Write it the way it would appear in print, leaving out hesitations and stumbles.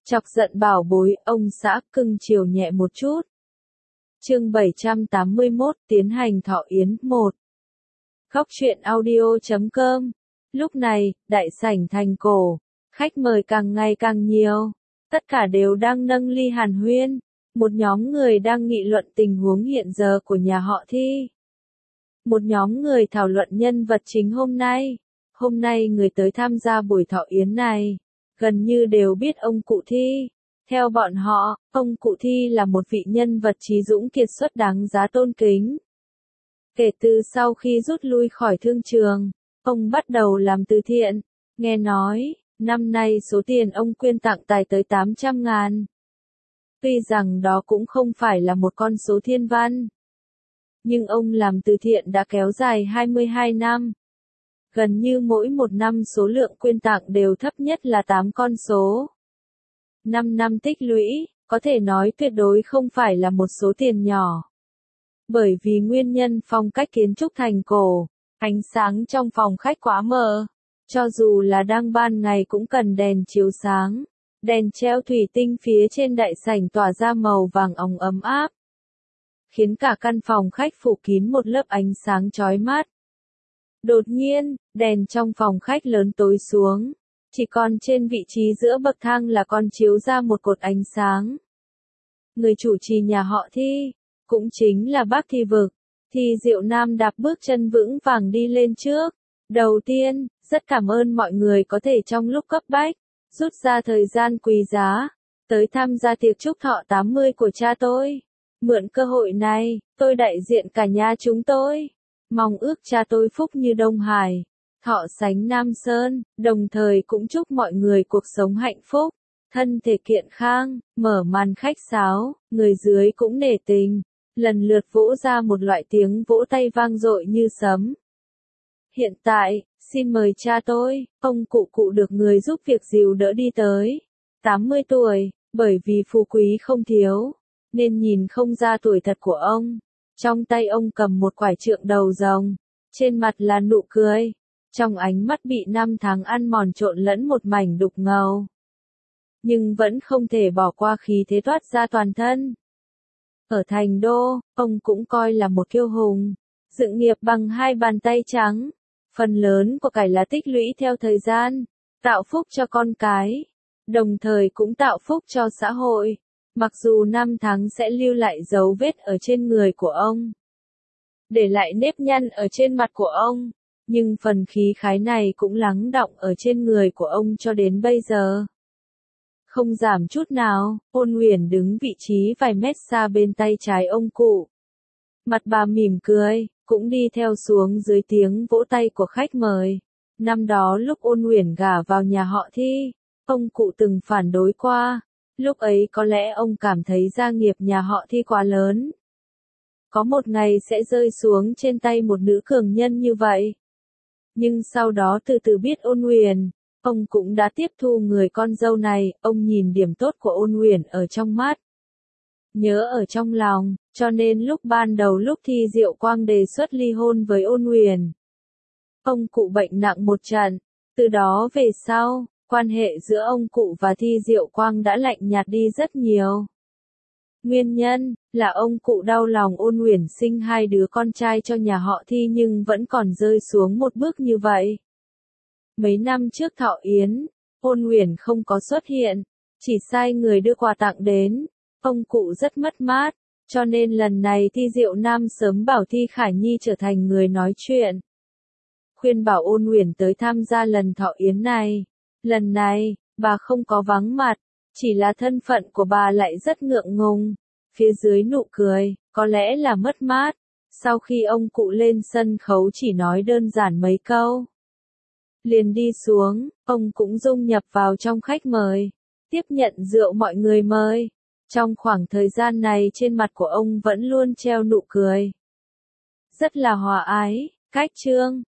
Chọc giận bảo bối, ông xã cưng chiều nhẹ một chút. Chương 781, tiến hành thọ yến 1. Góc truyện audio.com. Lúc này, đại sảnh thành cổ, khách mời càng ngày càng nhiều, tất cả đều đang nâng ly hàn huyên, một nhóm người đang nghị luận tình huống hiện giờ của nhà họ Thi. Một nhóm người thảo luận nhân vật chính hôm nay. Hôm nay người tới tham gia buổi thọ yến này, gần như đều biết ông cụ Thi. Theo bọn họ, ông cụ Thi là một vị nhân vật trí dũng kiệt xuất đáng giá tôn kính. Kể từ sau khi rút lui khỏi thương trường, ông bắt đầu làm từ thiện. Nghe nói, năm nay số tiền ông quyên tặng tài tới 800.000. Tuy rằng đó cũng không phải là một con số thiên văn, nhưng ông làm từ thiện đã kéo dài 22 năm. Gần như mỗi một năm số lượng quyên tặng đều thấp nhất là 8 con số. 5 năm tích lũy, có thể nói tuyệt đối không phải là một số tiền nhỏ. Bởi vì nguyên nhân phong cách kiến trúc thành cổ, ánh sáng trong phòng khách quá mờ. Cho dù là đang ban ngày cũng cần đèn chiếu sáng. Đèn treo thủy tinh phía trên đại sảnh tỏa ra màu vàng óng ấm áp, khiến cả căn phòng khách phủ kín một lớp ánh sáng chói mắt. Đột nhiên, đèn trong phòng khách lớn tối xuống, chỉ còn trên vị trí giữa bậc thang là còn chiếu ra một cột ánh sáng. Người chủ trì nhà họ Thi, cũng chính là bác Thi Vực, Thi Diệu Nam đạp bước chân vững vàng đi lên trước. Đầu tiên, rất cảm ơn mọi người có thể trong lúc cấp bách, rút ra thời gian quý giá, tới tham gia tiệc chúc thọ 80 của cha tôi. Mượn cơ hội này, tôi đại diện cả nhà chúng tôi, mong ước cha tôi phúc như Đông Hải, thọ sánh Nam Sơn, đồng thời cũng chúc mọi người cuộc sống hạnh phúc, thân thể kiện khang. Mở màn khách sáo, người dưới cũng nể tình, lần lượt vỗ ra một loại tiếng vỗ tay vang dội như sấm. Hiện tại, xin mời cha tôi, ông cụ được người giúp việc dìu đỡ đi tới. 80 tuổi, bởi vì phú quý không thiếu, nên nhìn không ra tuổi thật của ông. Trong tay ông cầm một quải trượng đầu rồng, trên mặt là nụ cười, trong ánh mắt bị năm tháng ăn mòn trộn lẫn một mảnh đục ngầu. Nhưng vẫn không thể bỏ qua khí thế toát ra toàn thân. Ở thành đô, ông cũng coi là một kiêu hùng, dựng nghiệp bằng hai bàn tay trắng. Phần lớn của cải là tích lũy theo thời gian, tạo phúc cho con cái, đồng thời cũng tạo phúc cho xã hội. Mặc dù năm tháng sẽ lưu lại dấu vết ở trên người của ông, để lại nếp nhăn ở trên mặt của ông, nhưng phần khí khái này cũng lắng đọng ở trên người của ông cho đến bây giờ. Không giảm chút nào, Ôn Uyển đứng vị trí vài mét xa bên tay trái ông cụ. Mặt bà mỉm cười, cũng đi theo xuống dưới tiếng vỗ tay của khách mời. Năm đó lúc Ôn Uyển gả vào nhà họ Thi, ông cụ từng phản đối qua. Lúc ấy có lẽ ông cảm thấy gia nghiệp nhà họ Thi quá lớn, có một ngày sẽ rơi xuống trên tay một nữ cường nhân như vậy. Nhưng sau đó từ từ biết Ôn Uyển, ông cũng đã tiếp thu người con dâu này. Ông nhìn điểm tốt của Ôn Uyển ở trong mắt, nhớ ở trong lòng, cho nên lúc ban đầu lúc Thi Diệu Quang đề xuất ly hôn với Ôn Uyển, ông cụ bệnh nặng một trận. Từ đó về sau, quan hệ giữa ông cụ và Thi Diệu Quang đã lạnh nhạt đi rất nhiều. Nguyên nhân là ông cụ đau lòng Ôn Uyển sinh hai đứa con trai cho nhà họ Thi nhưng vẫn còn rơi xuống một bước như vậy. Mấy năm trước thọ yến, Ôn Uyển không có xuất hiện, chỉ sai người đưa quà tặng đến. Ông cụ rất mất mát, cho nên lần này Thi Diệu Nam sớm bảo Thi Khải Nhi trở thành người nói chuyện, khuyên bảo Ôn Uyển tới tham gia lần thọ yến này. Lần này, bà không có vắng mặt, chỉ là thân phận của bà lại rất ngượng ngùng. Phía dưới nụ cười, có lẽ là mất mát. Sau khi ông cụ lên sân khấu chỉ nói đơn giản mấy câu, liền đi xuống, ông cũng dung nhập vào trong khách mời, tiếp nhận rượu mọi người mời. Trong khoảng thời gian này trên mặt của ông vẫn luôn treo nụ cười, rất là hòa ái. Cách chương